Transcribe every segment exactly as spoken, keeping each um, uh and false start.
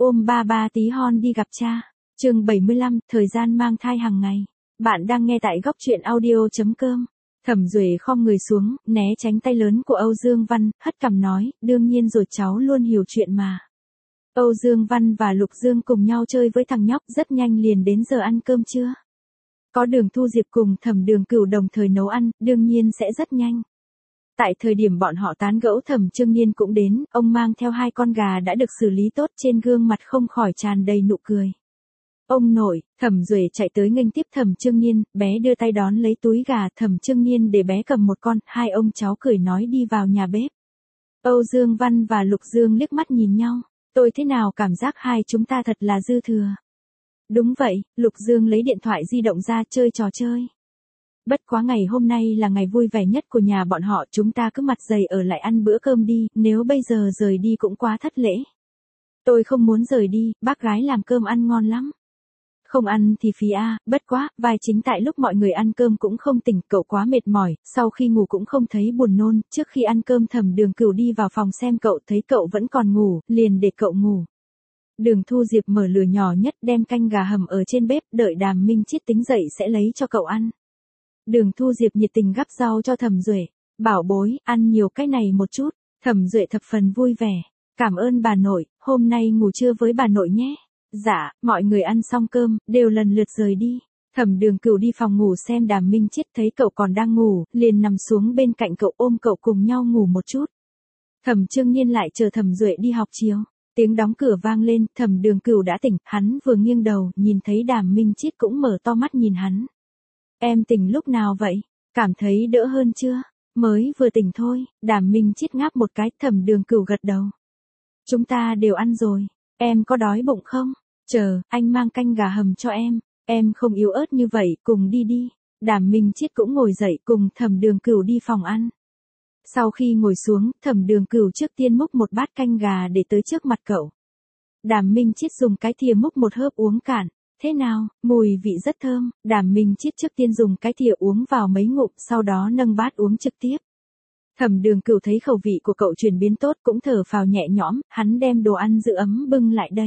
Ôm ba ba tí hon đi gặp cha. Chương bảy mươi lăm, thời gian mang thai hàng ngày. Bạn đang nghe tại góc truyện audio.com. Thẩm Duệ khom người xuống, né tránh tay lớn của Âu Dương Văn, hất cằm nói, đương nhiên rồi, cháu luôn hiểu chuyện mà. Âu Dương Văn và Lục Dương cùng nhau chơi với thằng nhóc, rất nhanh liền đến giờ ăn cơm trưa. Có Đường Thu Diệp cùng Thẩm Đường Cửu đồng thời nấu ăn, đương nhiên sẽ rất nhanh. Tại thời điểm bọn họ tán gẫu, Thẩm Trương Niên cũng đến, ông mang theo hai con gà đã được xử lý tốt, trên gương mặt không khỏi tràn đầy nụ cười. Ông nội, Thẩm Duệ chạy tới nghênh tiếp Thẩm Trương Niên, bé đưa tay đón lấy túi gà, Thẩm Trương Niên để bé cầm một con, hai ông cháu cười nói đi vào nhà bếp. Âu Dương Văn và Lục Dương liếc mắt nhìn nhau, tôi thế nào cảm giác hai chúng ta thật là dư thừa. Đúng vậy, Lục Dương lấy điện thoại di động ra chơi trò chơi. Bất quá ngày hôm nay là ngày vui vẻ nhất của nhà bọn họ, chúng ta cứ mặt dày ở lại ăn bữa cơm đi, nếu bây giờ rời đi cũng quá thất lễ. Tôi không muốn rời đi, bác gái làm cơm ăn ngon lắm. Không ăn thì phí a, bất quá, vai chính tại lúc mọi người ăn cơm cũng không tỉnh, cậu quá mệt mỏi, sau khi ngủ cũng không thấy buồn nôn, trước khi ăn cơm Thẩm Đường Cửu đi vào phòng xem cậu, thấy cậu vẫn còn ngủ, liền để cậu ngủ. Đường Thu Diệp mở lửa nhỏ nhất, đem canh gà hầm ở trên bếp, đợi Đàm Minh Chiết tính dậy sẽ lấy cho cậu ăn. Đường Thu Diệp nhiệt tình gắp rau cho Thẩm Duệ, bảo bối, ăn nhiều cái này một chút. Thẩm Duệ thập phần vui vẻ, cảm ơn bà nội, hôm nay ngủ trưa với bà nội nhé. Dạ, mọi người ăn xong cơm, đều lần lượt rời đi. Thẩm Đường Cửu đi phòng ngủ xem Đàm Minh Chiết, thấy cậu còn đang ngủ, liền nằm xuống bên cạnh cậu ôm cậu cùng nhau ngủ một chút. Thẩm Trương Niên lại chờ Thẩm Duệ đi học chiều. Tiếng đóng cửa vang lên, Thẩm Đường Cửu đã tỉnh, hắn vừa nghiêng đầu, nhìn thấy Đàm Minh Chiết cũng mở to mắt nhìn hắn. Em tỉnh lúc nào vậy? Cảm thấy đỡ hơn chưa? Mới vừa tỉnh thôi. Đàm Minh Chiết ngáp một cái, Thẩm Đường Cửu gật đầu. Chúng ta đều ăn rồi, em có đói bụng không? Chờ, anh mang canh gà hầm cho em, em không yếu ớt như vậy, cùng đi đi. Đàm Minh Chiết cũng ngồi dậy cùng Thẩm Đường Cửu đi phòng ăn. Sau khi ngồi xuống, Thẩm Đường Cửu trước tiên múc một bát canh gà để tới trước mặt cậu. Đàm Minh Chiết dùng cái thìa múc một hớp uống cạn. Thế nào, mùi vị rất thơm. Đàm Minh Chiết trước tiên dùng cái thìa uống vào mấy ngụm, sau đó nâng bát uống trực tiếp. Thẩm Đường Cửu thấy khẩu vị của cậu chuyển biến tốt cũng thở phào nhẹ nhõm, hắn đem đồ ăn giữ ấm bưng lại đây.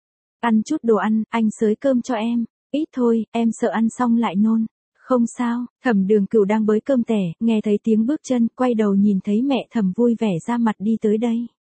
Ăn chút đồ ăn, anh xới cơm cho em. Ít thôi, em sợ ăn xong lại nôn. Không sao. Thẩm Đường Cửu đang bới cơm tẻ, nghe thấy tiếng bước chân, quay đầu nhìn thấy mẹ Thẩm vui vẻ ra mặt đi tới đây.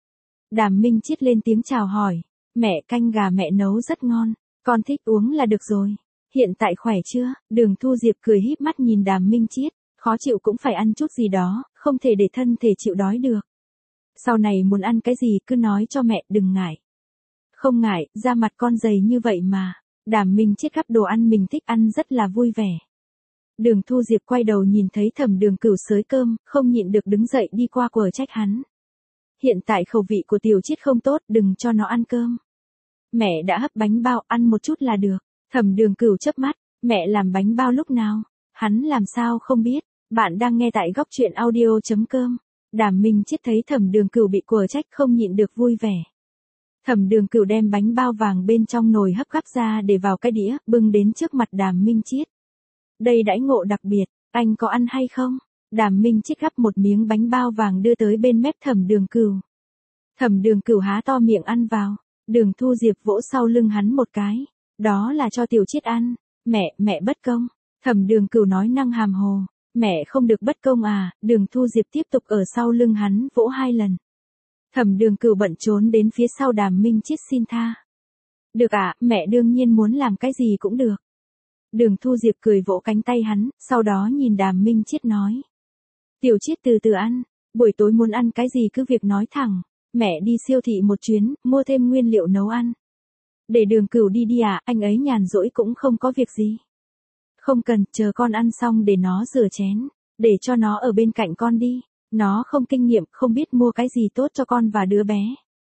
Đàm Minh Chiết lên tiếng chào hỏi. Mẹ, canh gà mẹ nấu rất ngon, con thích uống là được rồi. Hiện tại khỏe chưa? Đường Thu Diệp cười híp mắt nhìn Đàm Minh Chiết, khó chịu cũng phải ăn chút gì đó, không thể để thân thể chịu đói được. Sau này muốn ăn cái gì cứ nói cho mẹ, đừng ngại. Không ngại, da mặt con dày như vậy mà. Đàm Minh Chiết gắp đồ ăn mình thích ăn rất là vui vẻ. Đường Thu Diệp quay đầu nhìn thấy Thẩm Đường Cửu xới cơm, không nhịn được đứng dậy đi qua quở trách hắn. Hiện tại khẩu vị của Tiểu Chiết không tốt, đừng cho nó ăn cơm. Mẹ đã hấp bánh bao, ăn một chút là được. Thẩm Đường Cửu chớp mắt, mẹ làm bánh bao lúc nào? Hắn làm sao không biết? Bạn đang nghe tại góc truyện audio.com. Đàm Minh Chiết thấy Thẩm Đường Cửu bị quở trách không nhịn được vui vẻ. Thẩm Đường Cửu đem bánh bao vàng bên trong nồi hấp gắp ra để vào cái đĩa, bưng đến trước mặt Đàm Minh Chiết. Đây đãi ngộ đặc biệt, anh có ăn hay không? Đàm Minh Chiết gắp một miếng bánh bao vàng đưa tới bên mép Thẩm Đường Cửu. Thẩm Đường Cửu há to miệng ăn vào. Đường Thu Diệp vỗ sau lưng hắn một cái. Đó là cho Tiểu Chiết ăn. Mẹ, mẹ bất công. Thẩm Đường Cửu nói năng hàm hồ. Mẹ không được bất công à? Đường Thu Diệp tiếp tục ở sau lưng hắn vỗ hai lần. Thẩm Đường Cửu bận trốn đến phía sau Đàm Minh Chiết xin tha. Được à, mẹ đương nhiên muốn làm cái gì cũng được. Đường Thu Diệp cười vỗ cánh tay hắn, sau đó nhìn Đàm Minh Chiết nói. Tiểu Chiết từ từ ăn, buổi tối muốn ăn cái gì cứ việc nói thẳng. Mẹ đi siêu thị một chuyến, mua thêm nguyên liệu nấu ăn. Để Đường Cửu đi đi à, anh ấy nhàn rỗi cũng không có việc gì. Không cần, chờ con ăn xong để nó rửa chén, để cho nó ở bên cạnh con đi. Nó không kinh nghiệm, không biết mua cái gì tốt cho con và đứa bé.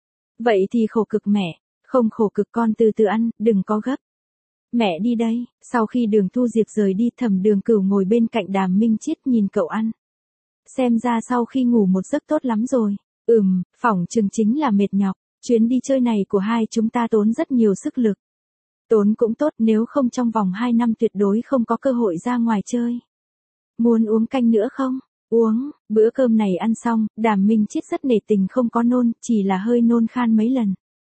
Vậy thì khổ cực mẹ, không khổ cực con từ từ ăn, đừng có gấp. Mẹ đi đây. Sau khi Đường Thu Diệp rời đi, Thẩm Đường Cửu ngồi bên cạnh Đàm Minh Chiết nhìn cậu ăn. Xem ra sau khi ngủ một giấc tốt lắm rồi. Ừm, phỏng chừng chính là mệt nhọc. Chuyến đi chơi này của hai chúng ta tốn rất nhiều sức lực. Tốn cũng tốt, nếu không trong vòng hai năm tuyệt đối không có cơ hội ra ngoài chơi. Muốn uống canh nữa không? Uống. Bữa cơm này ăn xong, Đàm Minh Chiết rất nể tình không có nôn, chỉ là hơi nôn khan mấy lần.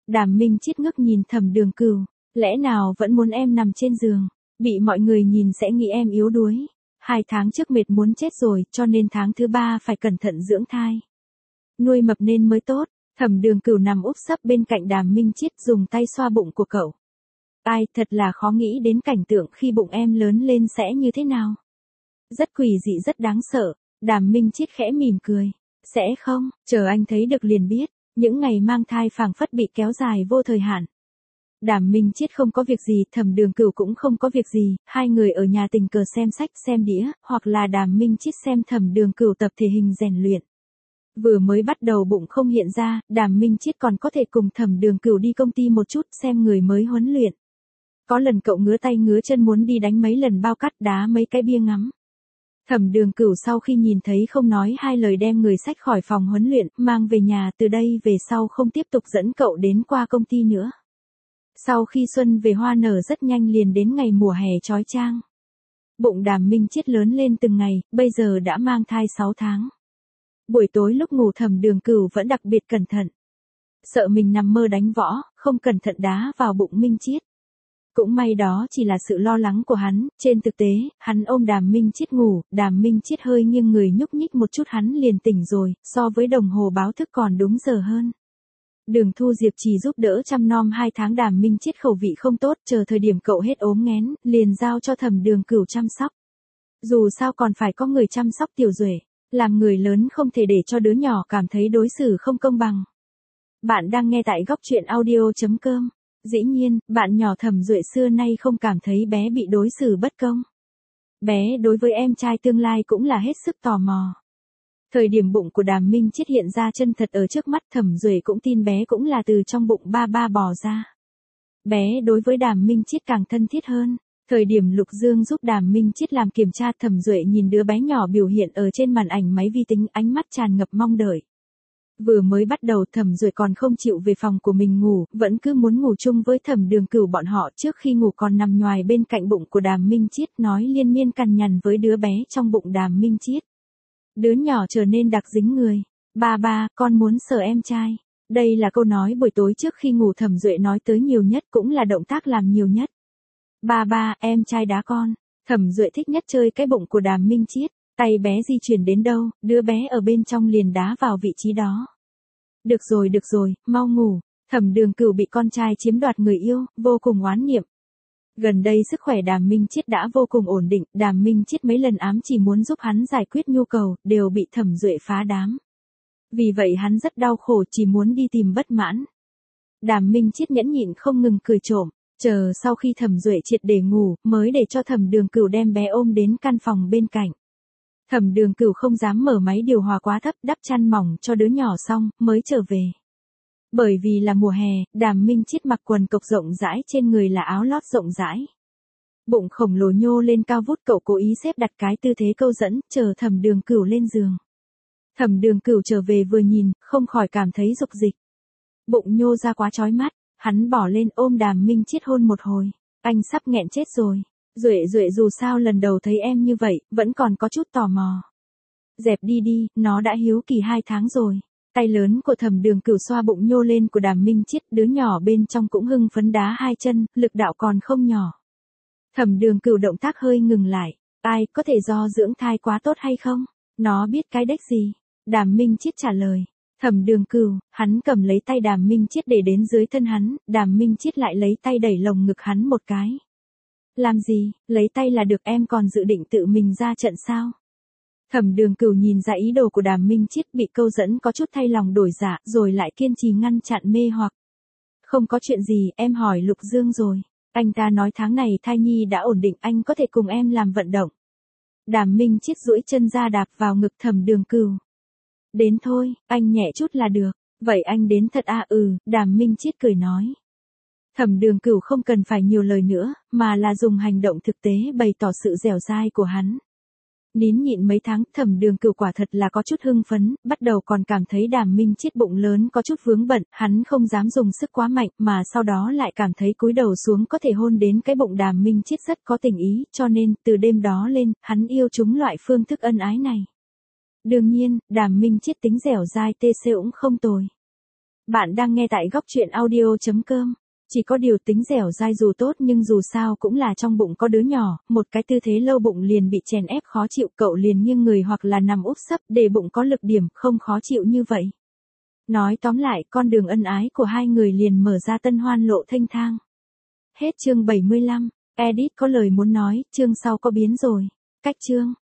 Đàm Minh Chiết ngước nhìn Thẩm Đường Cửu, lẽ nào vẫn muốn em nằm trên giường, bị mọi người nhìn sẽ nghĩ em yếu đuối. Hai tháng trước mệt muốn chết rồi, cho nên tháng thứ ba phải cẩn thận dưỡng thai. Nuôi mập nên mới tốt. Thẩm Đường Cửu nằm úp sấp bên cạnh Đàm Minh Chiết dùng tay xoa bụng của cậu. Ai, thật là khó nghĩ đến cảnh tượng khi bụng em lớn lên sẽ như thế nào. Rất quỷ dị rất đáng sợ. Đàm Minh Chiết khẽ mỉm cười. Sẽ không, chờ anh thấy được liền biết. Những ngày mang thai phảng phất bị kéo dài vô thời hạn. Đàm Minh Chiết không có việc gì, Thẩm Đường Cửu cũng không có việc gì, hai người ở nhà tình cờ xem sách xem đĩa, hoặc là Đàm Minh Chiết xem Thẩm Đường Cửu tập thể hình rèn luyện. Vừa mới bắt đầu bụng không hiện ra, Đàm Minh Chiết còn có thể cùng Thẩm Đường Cửu đi công ty một chút xem người mới huấn luyện. Có lần cậu ngứa tay ngứa chân muốn đi đánh mấy lần bao cắt đá mấy cái bia ngắm. Thẩm Đường Cửu sau khi nhìn thấy không nói hai lời đem người xách khỏi phòng huấn luyện, mang về nhà, từ đây về sau không tiếp tục dẫn cậu đến qua công ty nữa. Sau khi xuân về hoa nở rất nhanh liền đến ngày mùa hè chói chang. Bụng Đàm Minh Chiết lớn lên từng ngày, bây giờ đã mang thai sáu tháng. Buổi tối lúc ngủ Thẩm Đường Cửu vẫn đặc biệt cẩn thận. Sợ mình nằm mơ đánh võ, không cẩn thận đá vào bụng Minh Chiết. Cũng may đó chỉ là sự lo lắng của hắn, trên thực tế, hắn ôm Đàm Minh Chiết ngủ, Đàm Minh Chiết hơi nghiêng người nhúc nhích một chút hắn liền tỉnh rồi, so với đồng hồ báo thức còn đúng giờ hơn. Đường Thu Diệp chỉ giúp đỡ chăm nom hai tháng Đàm Minh Chiết khẩu vị không tốt, chờ thời điểm cậu hết ốm nghén, liền giao cho Thẩm Đường Cửu chăm sóc. Dù sao còn phải có người chăm sóc Tiểu Duệ, làm người lớn không thể để cho đứa nhỏ cảm thấy đối xử không công bằng. Bạn đang nghe tại góc truyện audio chấm com. Dĩ nhiên, bạn nhỏ Thẩm Duệ xưa nay không cảm thấy bé bị đối xử bất công. Bé đối với em trai tương lai cũng là hết sức tò mò. Thời điểm bụng của Đàm Minh Chiết hiện ra chân thật ở trước mắt, Thẩm Duệ cũng tin bé cũng là từ trong bụng ba ba bò ra. Bé đối với Đàm Minh Chiết càng thân thiết hơn. Thời điểm Lục Dương giúp Đàm Minh Chiết làm kiểm tra, Thẩm Duệ nhìn đứa bé nhỏ biểu hiện ở trên màn ảnh máy vi tính, ánh mắt tràn ngập mong đợi. Vừa mới bắt đầu Thẩm Duệ còn không chịu về phòng của mình ngủ, vẫn cứ muốn ngủ chung với Thẩm Đường Cửu bọn họ, trước khi ngủ còn nằm nhoài bên cạnh bụng của Đàm Minh Chiết nói liên miên cằn nhằn với đứa bé trong bụng Đàm Minh Chiết. Đứa nhỏ trở nên đặc dính người. Ba ba, con muốn sờ em trai. Đây là câu nói buổi tối trước khi ngủ Thẩm Duệ nói tới nhiều nhất, cũng là động tác làm nhiều nhất. Ba ba, em trai đá con. Thẩm Duệ thích nhất chơi cái bụng của Đàm Minh Chiết. Tay bé di chuyển đến đâu, đứa bé ở bên trong liền đá vào vị trí đó. Được rồi được rồi, mau ngủ. Thẩm Đường Cửu bị con trai chiếm đoạt người yêu, vô cùng oán niệm. Gần đây sức khỏe Đàm Minh Chiết đã vô cùng ổn định, Đàm Minh Chiết mấy lần ám chỉ muốn giúp hắn giải quyết nhu cầu, đều bị Thẩm Duệ phá đám. Vì vậy hắn rất đau khổ, chỉ muốn đi tìm bất mãn. Đàm Minh Chiết nhẫn nhịn không ngừng cười trộm, chờ sau khi Thẩm Duệ triệt để ngủ, mới để cho Thẩm Đường Cửu đem bé ôm đến căn phòng bên cạnh. Thẩm Đường Cửu không dám mở máy điều hòa quá thấp, đắp chăn mỏng cho đứa nhỏ xong, mới trở về. Bởi vì là mùa hè, Đàm Minh Chiết mặc quần cộc rộng rãi, trên người là áo lót rộng rãi. Bụng khổng lồ nhô lên cao vút, cậu cố ý xếp đặt cái tư thế câu dẫn, chờ Thẩm Đường Cửu lên giường. Thẩm Đường Cửu trở về vừa nhìn, không khỏi cảm thấy dục dịch. Bụng nhô ra quá chói mắt, hắn bỏ lên ôm Đàm Minh Chiết hôn một hồi. Anh sắp nghẹn chết rồi. Duệ Duệ dù sao lần đầu thấy em như vậy, vẫn còn có chút tò mò. Dẹp đi đi, nó đã hiếu kỳ hai tháng rồi. Tay lớn của Thẩm Đường Cửu xoa bụng nhô lên của Đàm Minh Chiết, đứa nhỏ bên trong cũng hưng phấn đá hai chân, lực đạo còn không nhỏ. Thẩm Đường Cửu động tác hơi ngừng lại. Ai, có thể do dưỡng thai quá tốt hay không? Nó biết cái đếch gì? Đàm Minh Chiết trả lời. Thẩm Đường Cửu, hắn cầm lấy tay Đàm Minh Chiết để đến dưới thân hắn, Đàm Minh Chiết lại lấy tay đẩy lồng ngực hắn một cái. Làm gì, lấy tay là được, em còn dự định tự mình ra trận sao? Thẩm Đường Cửu nhìn ra ý đồ của Đàm Minh Chiết, bị câu dẫn có chút thay lòng đổi dạ, rồi lại kiên trì ngăn chặn mê hoặc. Không có chuyện gì, em hỏi Lục Dương rồi. Anh ta nói tháng này thai nhi đã ổn định, anh có thể cùng em làm vận động. Đàm Minh Chiết duỗi chân ra đạp vào ngực Thẩm Đường Cửu. Đến thôi, anh nhẹ chút là được. Vậy anh đến thật à? Ừ, Đàm Minh Chiết cười nói. Thẩm Đường Cửu không cần phải nhiều lời nữa, mà là dùng hành động thực tế bày tỏ sự dẻo dai của hắn. Nín nhịn mấy tháng, Thẩm Đường Cửu quả thật là có chút hưng phấn, bắt đầu còn cảm thấy Đàm Minh Chiết bụng lớn có chút vướng bận, hắn không dám dùng sức quá mạnh, mà sau đó lại cảm thấy cúi đầu xuống có thể hôn đến cái bụng Đàm Minh Chiết rất có tình ý, cho nên, từ đêm đó lên, hắn yêu chúng loại phương thức ân ái này. Đương nhiên, Đàm Minh Chiết tính dẻo dai tê xê cũng không tồi. Bạn đang nghe tại góc chuyện audio chấm com. Chỉ có điều tính dẻo dai dù tốt nhưng dù sao cũng là trong bụng có đứa nhỏ, một cái tư thế lâu bụng liền bị chèn ép khó chịu, cậu liền nghiêng người hoặc là nằm úp sấp để bụng có lực điểm, không khó chịu như vậy. Nói tóm lại, con đường ân ái của hai người liền mở ra tân hoan lộ thênh thang. Hết chương bảy mươi lăm, edit có lời muốn nói, chương sau có biến rồi. Cách chương.